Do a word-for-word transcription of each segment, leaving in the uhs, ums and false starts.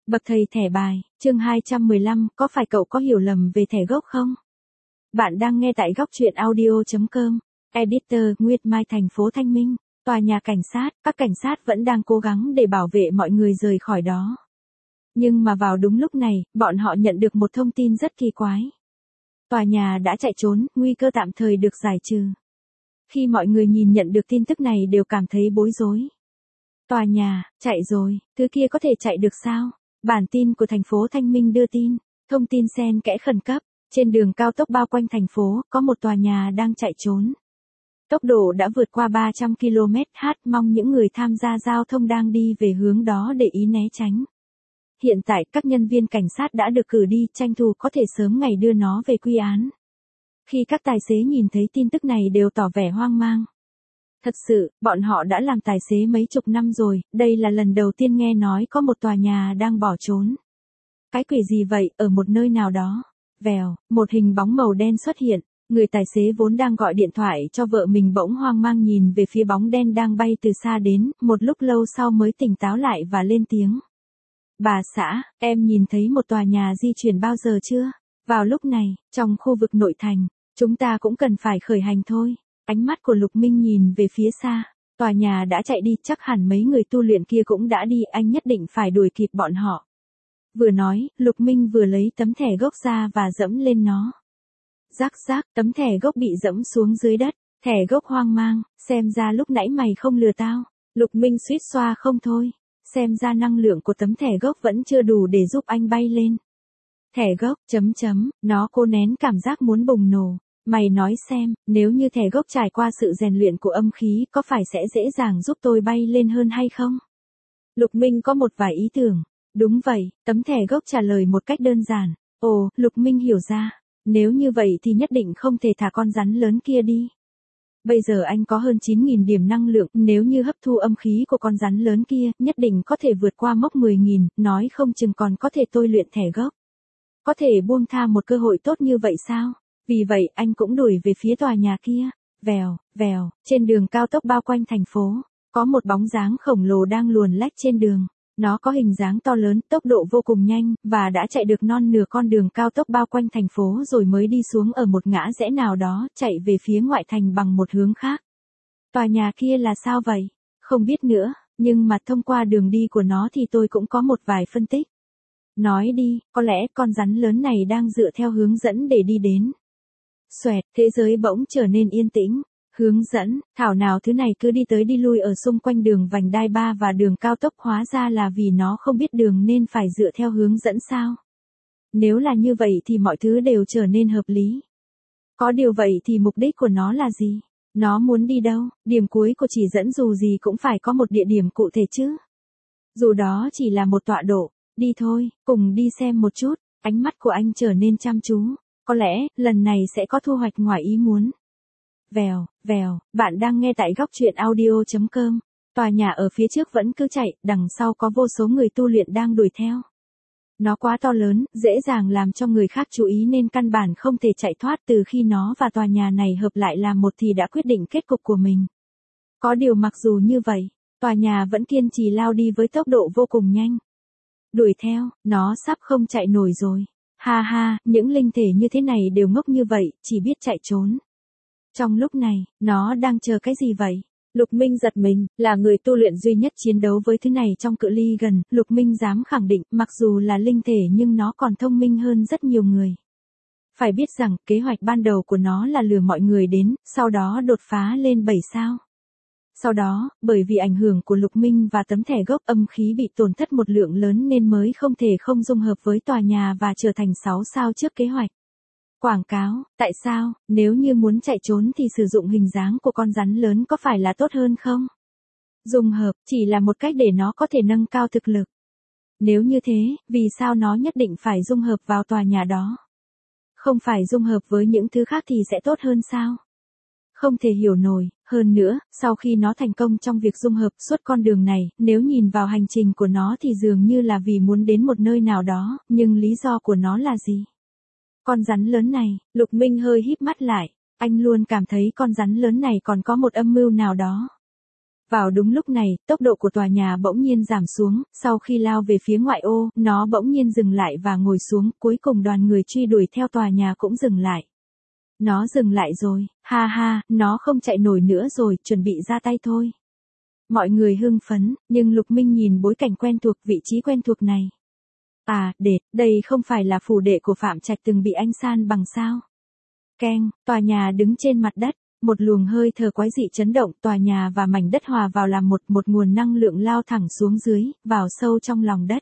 Bậc thầy thẻ bài, chương hai trăm mười lăm, có phải cậu có hiểu lầm về thẻ gốc không? Bạn đang nghe tại góc truyện audio chấm com. Editor, Nguyệt Mai, thành phố Thanh Minh. Tòa nhà cảnh sát, các cảnh sát vẫn đang cố gắng để bảo vệ mọi người rời khỏi đó. Nhưng mà vào đúng lúc này, bọn họ nhận được một thông tin rất kỳ quái. Tòa nhà đã chạy trốn, nguy cơ tạm thời được giải trừ. Khi mọi người nhìn nhận được tin tức này đều cảm thấy bối rối. Tòa nhà, chạy rồi, thứ kia có thể chạy được sao? Bản tin của thành phố Thanh Minh đưa tin, thông tin xen kẽ khẩn cấp, trên đường cao tốc bao quanh thành phố, có một tòa nhà đang chạy trốn. Tốc độ đã vượt qua ba trăm ki lô mét h, mong những người tham gia giao thông đang đi về hướng đó để ý né tránh. Hiện tại, các nhân viên cảnh sát đã được cử đi, tranh thủ có thể sớm ngày đưa nó về quy án. Khi các tài xế nhìn thấy tin tức này đều tỏ vẻ hoang mang. Thật sự, bọn họ đã làm tài xế mấy chục năm rồi, đây là lần đầu tiên nghe nói có một tòa nhà đang bỏ trốn. Cái quỷ gì vậy, ở một nơi nào đó? Vèo, một hình bóng màu đen xuất hiện, người tài xế vốn đang gọi điện thoại cho vợ mình bỗng hoang mang nhìn về phía bóng đen đang bay từ xa đến, một lúc lâu sau mới tỉnh táo lại và lên tiếng. Bà xã, em nhìn thấy một tòa nhà di chuyển bao giờ chưa? Vào lúc này, trong khu vực nội thành, chúng ta cũng cần phải khởi hành thôi. Ánh mắt của Lục Minh nhìn về phía xa, tòa nhà đã chạy đi, chắc hẳn mấy người tu luyện kia cũng đã đi, anh nhất định phải đuổi kịp bọn họ. Vừa nói, Lục Minh vừa lấy tấm thẻ gốc ra và dẫm lên nó. Rắc rắc, tấm thẻ gốc bị dẫm xuống dưới đất, thẻ gốc hoang mang, xem ra lúc nãy mày không lừa tao. Lục Minh suýt xoa không thôi, xem ra năng lượng của tấm thẻ gốc vẫn chưa đủ để giúp anh bay lên. Thẻ gốc, chấm chấm, nó cố nén cảm giác muốn bùng nổ. Mày nói xem, nếu như thẻ gốc trải qua sự rèn luyện của âm khí có phải sẽ dễ dàng giúp tôi bay lên hơn hay không? Lục Minh có một vài ý tưởng. Đúng vậy, tấm thẻ gốc trả lời một cách đơn giản. Ồ, Lục Minh hiểu ra. Nếu như vậy thì nhất định không thể thả con rắn lớn kia đi. Bây giờ anh có hơn chín nghìn điểm năng lượng, nếu như hấp thu âm khí của con rắn lớn kia, nhất định có thể vượt qua mốc mười nghìn, nói không chừng còn có thể tôi luyện thẻ gốc. Có thể buông tha một cơ hội tốt như vậy sao? Vì vậy, anh cũng đuổi về phía tòa nhà kia. Vèo, vèo, trên đường cao tốc bao quanh thành phố, có một bóng dáng khổng lồ đang luồn lách trên đường. Nó có hình dáng to lớn, tốc độ vô cùng nhanh, và đã chạy được non nửa con đường cao tốc bao quanh thành phố rồi mới đi xuống ở một ngã rẽ nào đó, chạy về phía ngoại thành bằng một hướng khác. Tòa nhà kia là sao vậy? Không biết nữa, nhưng mà thông qua đường đi của nó thì tôi cũng có một vài phân tích. Nói đi, có lẽ con rắn lớn này đang dựa theo hướng dẫn để đi đến. Xoẹt, thế giới bỗng trở nên yên tĩnh. Hướng dẫn, thảo nào thứ này cứ đi tới đi lui ở xung quanh đường vành đai ba và đường cao tốc, hóa ra là vì nó không biết đường nên phải dựa theo hướng dẫn sao. Nếu là như vậy thì mọi thứ đều trở nên hợp lý. Có điều vậy thì mục đích của nó là gì? Nó muốn đi đâu? Điểm cuối của chỉ dẫn dù gì cũng phải có một địa điểm cụ thể chứ. Dù đó chỉ là một tọa độ, đi thôi, cùng đi xem một chút. Ánh mắt của anh trở nên chăm chú. Có lẽ, lần này sẽ có thu hoạch ngoài ý muốn. Vèo, vèo, bạn đang nghe tại góc truyện audio chấm com. Tòa nhà ở phía trước vẫn cứ chạy, đằng sau có vô số người tu luyện đang đuổi theo. Nó quá to lớn, dễ dàng làm cho người khác chú ý nên căn bản không thể chạy thoát. Từ khi nó và tòa nhà này hợp lại làm một thì đã quyết định kết cục của mình. Có điều mặc dù như vậy, tòa nhà vẫn kiên trì lao đi với tốc độ vô cùng nhanh. Đuổi theo, nó sắp không chạy nổi rồi. Ha ha, những linh thể như thế này đều ngốc như vậy, chỉ biết chạy trốn. Trong lúc này, nó đang chờ cái gì vậy? Lục Minh giật mình, là người tu luyện duy nhất chiến đấu với thứ này trong cự ly gần, Lục Minh dám khẳng định, mặc dù là linh thể nhưng nó còn thông minh hơn rất nhiều người. Phải biết rằng, kế hoạch ban đầu của nó là lừa mọi người đến, sau đó đột phá lên bảy sao. Sau đó, bởi vì ảnh hưởng của Lục Minh và tấm thẻ gốc, âm khí bị tổn thất một lượng lớn nên mới không thể không dung hợp với tòa nhà và trở thành sáu sao trước kế hoạch. Quảng cáo, tại sao, nếu như muốn chạy trốn thì sử dụng hình dáng của con rắn lớn có phải là tốt hơn không? Dung hợp, chỉ là một cách để nó có thể nâng cao thực lực. Nếu như thế, vì sao nó nhất định phải dung hợp vào tòa nhà đó? Không phải dung hợp với những thứ khác thì sẽ tốt hơn sao? Không thể hiểu nổi, hơn nữa, sau khi nó thành công trong việc dung hợp suốt con đường này, nếu nhìn vào hành trình của nó thì dường như là vì muốn đến một nơi nào đó, nhưng lý do của nó là gì? Con rắn lớn này, Lục Minh hơi híp mắt lại, anh luôn cảm thấy con rắn lớn này còn có một âm mưu nào đó. Vào đúng lúc này, tốc độ của tòa nhà bỗng nhiên giảm xuống, sau khi lao về phía ngoại ô, nó bỗng nhiên dừng lại và ngồi xuống, cuối cùng đoàn người truy đuổi theo tòa nhà cũng dừng lại. Nó dừng lại rồi, ha ha, nó không chạy nổi nữa rồi, chuẩn bị ra tay thôi. Mọi người hưng phấn, nhưng Lục Minh nhìn bối cảnh quen thuộc, vị trí quen thuộc này. À, đệ, đây không phải là phủ đệ của Phạm Trạch từng bị anh san bằng sao? Keng, tòa nhà đứng trên mặt đất, một luồng hơi thở quái dị chấn động, tòa nhà và mảnh đất hòa vào làm một, một nguồn năng lượng lao thẳng xuống dưới, vào sâu trong lòng đất.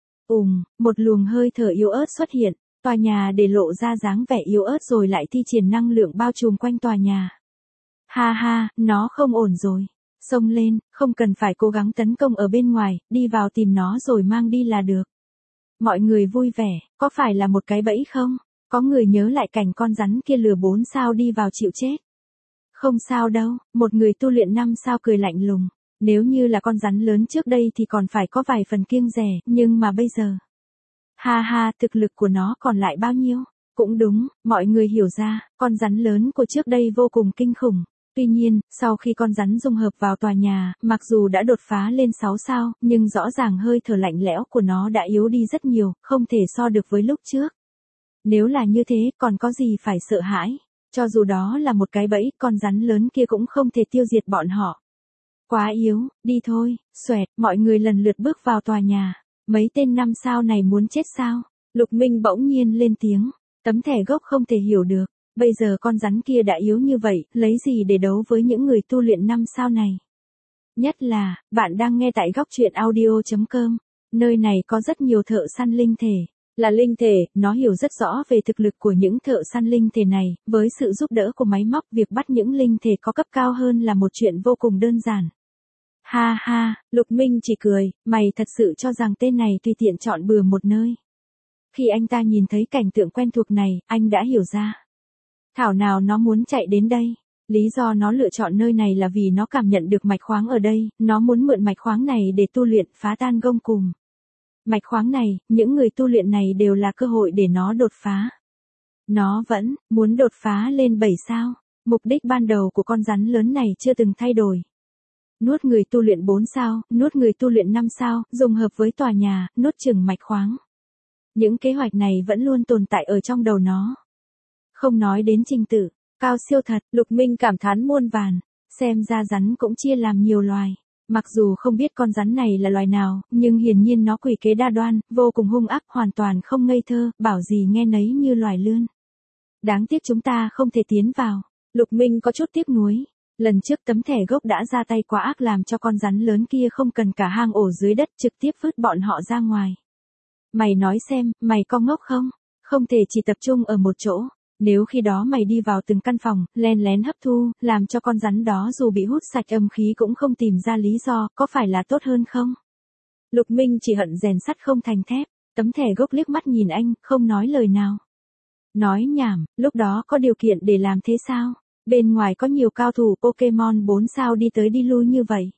Ùm, một luồng hơi thở yếu ớt xuất hiện, tòa nhà để lộ ra dáng vẻ yếu ớt rồi lại thi triển năng lượng bao trùm quanh tòa nhà. Ha ha, nó không ổn rồi. Xông lên, không cần phải cố gắng tấn công ở bên ngoài, đi vào tìm nó rồi mang đi là được. Mọi người vui vẻ, có phải là một cái bẫy không? Có người nhớ lại cảnh con rắn kia lừa bốn sao đi vào chịu chết. Không sao đâu, một người tu luyện năm sao cười lạnh lùng. Nếu như là con rắn lớn trước đây thì còn phải có vài phần kiêng dè, nhưng mà bây giờ. Ha ha, thực lực của nó còn lại bao nhiêu? Cũng đúng, mọi người hiểu ra, con rắn lớn của trước đây vô cùng kinh khủng. Tuy nhiên, sau khi con rắn dung hợp vào tòa nhà, mặc dù đã đột phá lên sáu sao, nhưng rõ ràng hơi thở lạnh lẽo của nó đã yếu đi rất nhiều, không thể so được với lúc trước. Nếu là như thế, còn có gì phải sợ hãi? Cho dù đó là một cái bẫy, con rắn lớn kia cũng không thể tiêu diệt bọn họ. Quá yếu, đi thôi, xoẹt, mọi người lần lượt bước vào tòa nhà. Mấy tên năm sao này muốn chết sao? Lục Minh bỗng nhiên lên tiếng, tấm thẻ gốc không thể hiểu được. Bây giờ con rắn kia đã yếu như vậy, lấy gì để đấu với những người tu luyện năm sao này? Nhất là, bạn đang nghe tại góc truyện audio chấm com, nơi này có rất nhiều thợ săn linh thể. Là linh thể, nó hiểu rất rõ về thực lực của những thợ săn linh thể này, với sự giúp đỡ của máy móc, việc bắt những linh thể có cấp cao hơn là một chuyện vô cùng đơn giản. Ha ha, Lục Minh chỉ cười, mày thật sự cho rằng tên này tùy tiện chọn bừa một nơi. Khi anh ta nhìn thấy cảnh tượng quen thuộc này, anh đã hiểu ra. Thảo nào nó muốn chạy đến đây. Lý do nó lựa chọn nơi này là vì nó cảm nhận được mạch khoáng ở đây, nó muốn mượn mạch khoáng này để tu luyện phá tan gông cùm. Mạch khoáng này, những người tu luyện này đều là cơ hội để nó đột phá. Nó vẫn muốn đột phá lên bảy sao. Mục đích ban đầu của con rắn lớn này chưa từng thay đổi. Nuốt người tu luyện bốn sao, nuốt người tu luyện năm sao, dùng hợp với tòa nhà, nuốt chửng mạch khoáng. Những kế hoạch này vẫn luôn tồn tại ở trong đầu nó. Không nói đến trình tự, cao siêu thật, Lục Minh cảm thán muôn vàn, xem ra rắn cũng chia làm nhiều loài. Mặc dù không biết con rắn này là loài nào, nhưng hiển nhiên nó quỷ kế đa đoan, vô cùng hung ác, hoàn toàn không ngây thơ, bảo gì nghe nấy như loài lươn. Đáng tiếc chúng ta không thể tiến vào. Lục Minh có chút tiếc nuối. Lần trước tấm thẻ gốc đã ra tay quá ác làm cho con rắn lớn kia không cần cả hang ổ dưới đất, trực tiếp vứt bọn họ ra ngoài. Mày nói xem, mày có ngốc không? Không thể chỉ tập trung ở một chỗ. Nếu khi đó mày đi vào từng căn phòng, len lén hấp thu, làm cho con rắn đó dù bị hút sạch âm khí cũng không tìm ra lý do, có phải là tốt hơn không? Lục Minh chỉ hận rèn sắt không thành thép, tấm thẻ gốc liếc mắt nhìn anh, không nói lời nào. Nói nhảm, lúc đó có điều kiện để làm thế sao? Bên ngoài có nhiều cao thủ Pokemon bốn sao đi tới đi lui như vậy.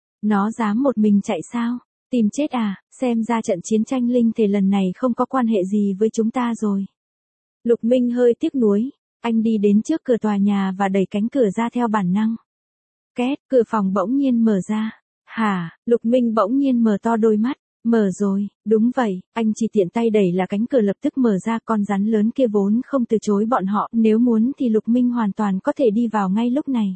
Nó dám một mình chạy sao? Tìm chết à, xem ra trận chiến tranh linh thể lần này không có quan hệ gì với chúng ta rồi. Lục Minh hơi tiếc nuối, anh đi đến trước cửa tòa nhà và đẩy cánh cửa ra theo bản năng. Két, cửa phòng bỗng nhiên mở ra. Hả, Lục Minh bỗng nhiên mở to đôi mắt, mở rồi, đúng vậy, anh chỉ tiện tay đẩy là cánh cửa lập tức mở ra, con rắn lớn kia vốn không từ chối bọn họ, nếu muốn thì Lục Minh hoàn toàn có thể đi vào ngay lúc này.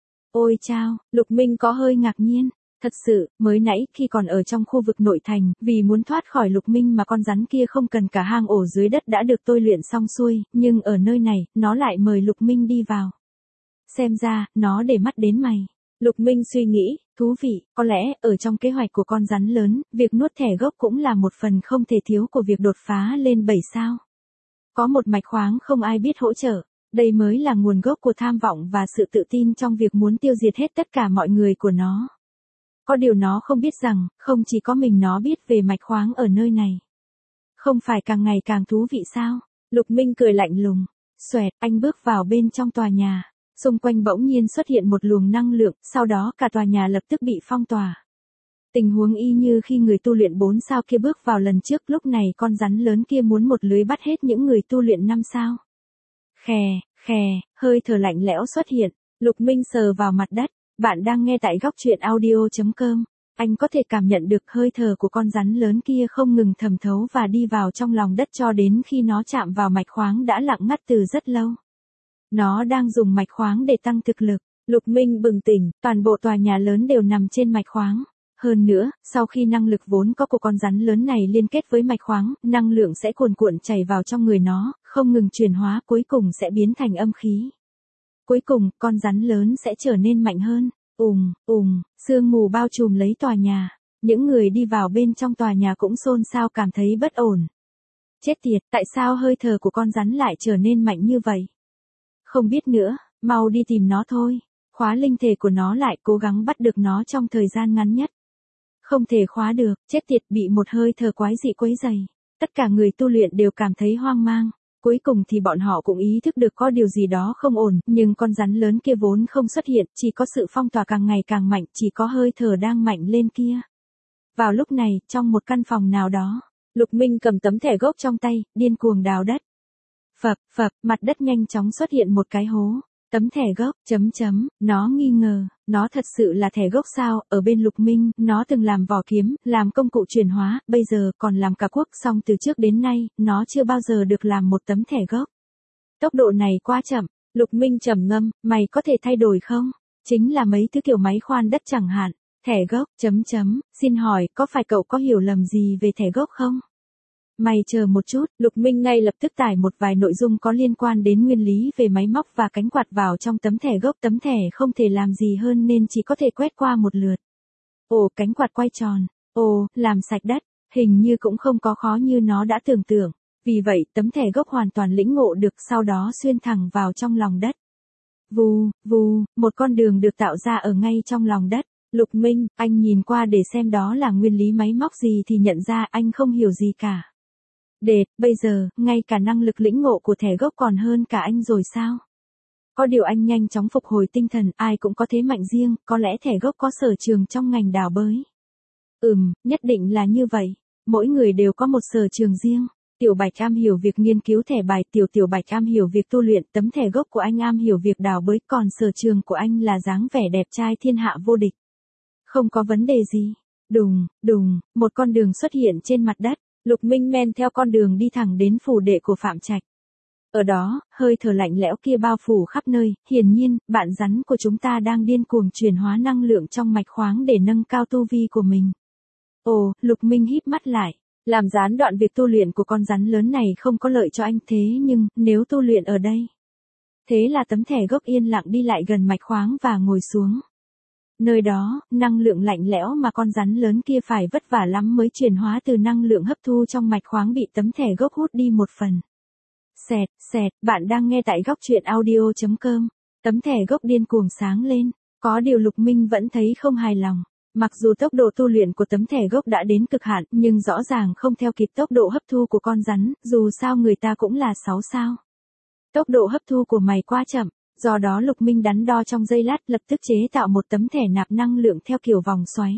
Ôi chao, Lục Minh có hơi ngạc nhiên. Thật sự, mới nãy khi còn ở trong khu vực nội thành, vì muốn thoát khỏi Lục Minh mà con rắn kia không cần cả hang ổ dưới đất đã được tôi luyện xong xuôi, nhưng ở nơi này, nó lại mời Lục Minh đi vào. Xem ra, nó để mắt đến mày. Lục Minh suy nghĩ, thú vị, có lẽ, ở trong kế hoạch của con rắn lớn, việc nuốt thẻ gốc cũng là một phần không thể thiếu của việc đột phá lên bảy sao. Có một mạch khoáng không ai biết hỗ trợ, đây mới là nguồn gốc của tham vọng và sự tự tin trong việc muốn tiêu diệt hết tất cả mọi người của nó. Có điều nó không biết rằng, không chỉ có mình nó biết về mạch khoáng ở nơi này. Không phải càng ngày càng thú vị sao? Lục Minh cười lạnh lùng. Xoẹt, anh bước vào bên trong tòa nhà. Xung quanh bỗng nhiên xuất hiện một luồng năng lượng, sau đó cả tòa nhà lập tức bị phong tỏa. Tình huống y như khi người tu luyện bốn sao kia bước vào lần trước, lúc này con rắn lớn kia muốn một lưới bắt hết những người tu luyện năm sao. Khè, khè, hơi thở lạnh lẽo xuất hiện. Lục Minh sờ vào mặt đất. Bạn đang nghe tại góc truyện audio chấm com. Anh có thể cảm nhận được hơi thở của con rắn lớn kia không ngừng thẩm thấu và đi vào trong lòng đất cho đến khi nó chạm vào mạch khoáng đã lặng ngắt từ rất lâu. Nó đang dùng mạch khoáng để tăng thực lực. Lục Minh bừng tỉnh, toàn bộ tòa nhà lớn đều nằm trên mạch khoáng. Hơn nữa, sau khi năng lực vốn có của con rắn lớn này liên kết với mạch khoáng, năng lượng sẽ cuồn cuộn chảy vào trong người nó, không ngừng chuyển hóa cuối cùng sẽ biến thành âm khí. Cuối cùng, con rắn lớn sẽ trở nên mạnh hơn. Ùm, ùm, sương mù bao trùm lấy tòa nhà. Những người đi vào bên trong tòa nhà cũng xôn xao cảm thấy bất ổn. Chết tiệt, tại sao hơi thở của con rắn lại trở nên mạnh như vậy? Không biết nữa, mau đi tìm nó thôi. Khóa linh thể của nó lại, cố gắng bắt được nó trong thời gian ngắn nhất. Không thể khóa được, chết tiệt, bị một hơi thở quái dị quấy rầy. Tất cả người tu luyện đều cảm thấy hoang mang. Cuối cùng thì bọn họ cũng ý thức được có điều gì đó không ổn, nhưng con rắn lớn kia vốn không xuất hiện, chỉ có sự phong tỏa càng ngày càng mạnh, chỉ có hơi thở đang mạnh lên kia. Vào lúc này, trong một căn phòng nào đó, Lục Minh cầm tấm thẻ gốc trong tay, điên cuồng đào đất. Phập, phập, mặt đất nhanh chóng xuất hiện một cái hố. Tấm thẻ gốc, chấm chấm, nó nghi ngờ, nó thật sự là thẻ gốc sao? Ở bên Lục Minh, nó từng làm vỏ kiếm, làm công cụ chuyển hóa, bây giờ còn làm cả quốc, song từ trước đến nay, nó chưa bao giờ được làm một tấm thẻ gốc. Tốc độ này quá chậm. Lục Minh trầm ngâm, mày có thể thay đổi không? Chính là mấy thứ kiểu máy khoan đất chẳng hạn. Thẻ gốc, chấm chấm, xin hỏi, có phải cậu có hiểu lầm gì về thẻ gốc không? Mày chờ một chút, Lục Minh ngay lập tức tải một vài nội dung có liên quan đến nguyên lý về máy móc và cánh quạt vào trong tấm thẻ gốc. Tấm thẻ không thể làm gì hơn nên chỉ có thể quét qua một lượt. Ồ, cánh quạt quay tròn. Ồ, làm sạch đất. Hình như cũng không có khó như nó đã tưởng tượng. Vì vậy, tấm thẻ gốc hoàn toàn lĩnh ngộ được, sau đó xuyên thẳng vào trong lòng đất. Vù, vù, một con đường được tạo ra ở ngay trong lòng đất. Lục Minh, anh nhìn qua để xem đó là nguyên lý máy móc gì thì nhận ra anh không hiểu gì cả. Đệt, bây giờ, ngay cả năng lực lĩnh ngộ của thẻ gốc còn hơn cả anh rồi sao? Có điều anh nhanh chóng phục hồi tinh thần, ai cũng có thế mạnh riêng, có lẽ thẻ gốc có sở trường trong ngành đào bới. Ừm, nhất định là như vậy. Mỗi người đều có một sở trường riêng. Tiểu Bạch am hiểu việc nghiên cứu thẻ bài, Tiểu Tiểu Bạch am hiểu việc tu luyện, tấm thẻ gốc của anh am hiểu việc đào bới, còn sở trường của anh là dáng vẻ đẹp trai thiên hạ vô địch. Không có vấn đề gì. Đùng, đùng, một con đường xuất hiện trên mặt đất. Lục Minh men theo con đường đi thẳng đến phủ đệ của Phạm Trạch. Ở đó, hơi thở lạnh lẽo kia bao phủ khắp nơi, hiển nhiên, bạn rắn của chúng ta đang điên cuồng chuyển hóa năng lượng trong mạch khoáng để nâng cao tu vi của mình. Ồ, Lục Minh híp mắt lại, làm gián đoạn việc tu luyện của con rắn lớn này không có lợi cho anh, thế nhưng, nếu tu luyện ở đây. Thế là tấm thẻ gốc yên lặng đi lại gần mạch khoáng và ngồi xuống. Nơi đó, năng lượng lạnh lẽo mà con rắn lớn kia phải vất vả lắm mới chuyển hóa từ năng lượng hấp thu trong mạch khoáng bị tấm thẻ gốc hút đi một phần. Xẹt, xẹt, bạn đang nghe tại góc truyện audio chấm com. Tấm thẻ gốc điên cuồng sáng lên, có điều Lục Minh vẫn thấy không hài lòng. Mặc dù tốc độ tu luyện của tấm thẻ gốc đã đến cực hạn, nhưng rõ ràng không theo kịp tốc độ hấp thu của con rắn, dù sao người ta cũng là sáu sao. Tốc độ hấp thu của mày quá chậm. Do đó Lục Minh đắn đo trong giây lát, lập tức chế tạo một tấm thẻ nạp năng lượng theo kiểu vòng xoáy.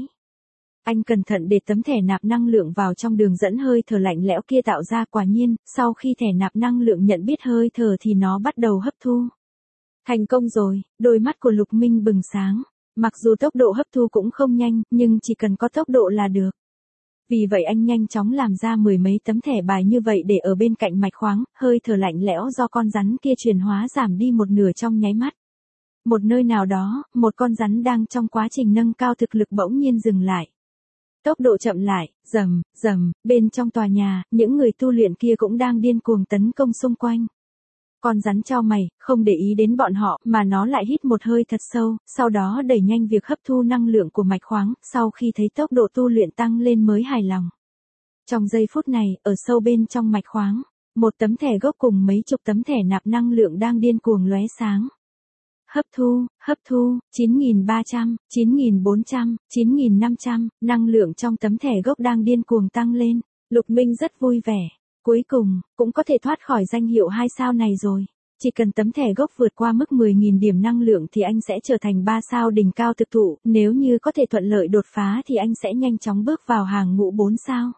Anh cẩn thận để tấm thẻ nạp năng lượng vào trong đường dẫn hơi thở lạnh lẽo kia tạo ra, quả nhiên, sau khi thẻ nạp năng lượng nhận biết hơi thở thì nó bắt đầu hấp thu. Thành công rồi, đôi mắt của Lục Minh bừng sáng. Mặc dù tốc độ hấp thu cũng không nhanh, nhưng chỉ cần có tốc độ là được. Vì vậy anh nhanh chóng làm ra mười mấy tấm thẻ bài như vậy để ở bên cạnh mạch khoáng, hơi thở lạnh lẽo do con rắn kia chuyển hóa giảm đi một nửa trong nháy mắt. Một nơi nào đó, một con rắn đang trong quá trình nâng cao thực lực bỗng nhiên dừng lại. Tốc độ chậm lại, rầm, rầm, bên trong tòa nhà, những người tu luyện kia cũng đang điên cuồng tấn công xung quanh. Con rắn chau mày, không để ý đến bọn họ, mà nó lại hít một hơi thật sâu, sau đó đẩy nhanh việc hấp thu năng lượng của mạch khoáng, sau khi thấy tốc độ tu luyện tăng lên mới hài lòng. Trong giây phút này, ở sâu bên trong mạch khoáng, một tấm thẻ gốc cùng mấy chục tấm thẻ nạp năng lượng đang điên cuồng lóe sáng. Hấp thu, hấp thu, chín nghìn ba trăm, chín nghìn bốn trăm, chín nghìn năm trăm, năng lượng trong tấm thẻ gốc đang điên cuồng tăng lên. Lục Minh rất vui vẻ. Cuối cùng, cũng có thể thoát khỏi danh hiệu hai sao này rồi. Chỉ cần tấm thẻ gốc vượt qua mức mười nghìn điểm năng lượng thì anh sẽ trở thành ba sao đỉnh cao thực thụ, nếu như có thể thuận lợi đột phá thì anh sẽ nhanh chóng bước vào hàng ngũ bốn sao.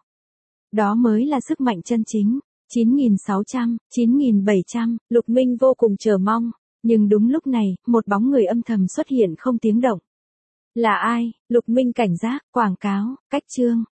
Đó mới là sức mạnh chân chính. chín nghìn sáu trăm, chín nghìn bảy trăm, Lục Minh vô cùng chờ mong. Nhưng đúng lúc này, một bóng người âm thầm xuất hiện không tiếng động. Là ai? Lục Minh cảnh giác, quảng cáo, cách chương.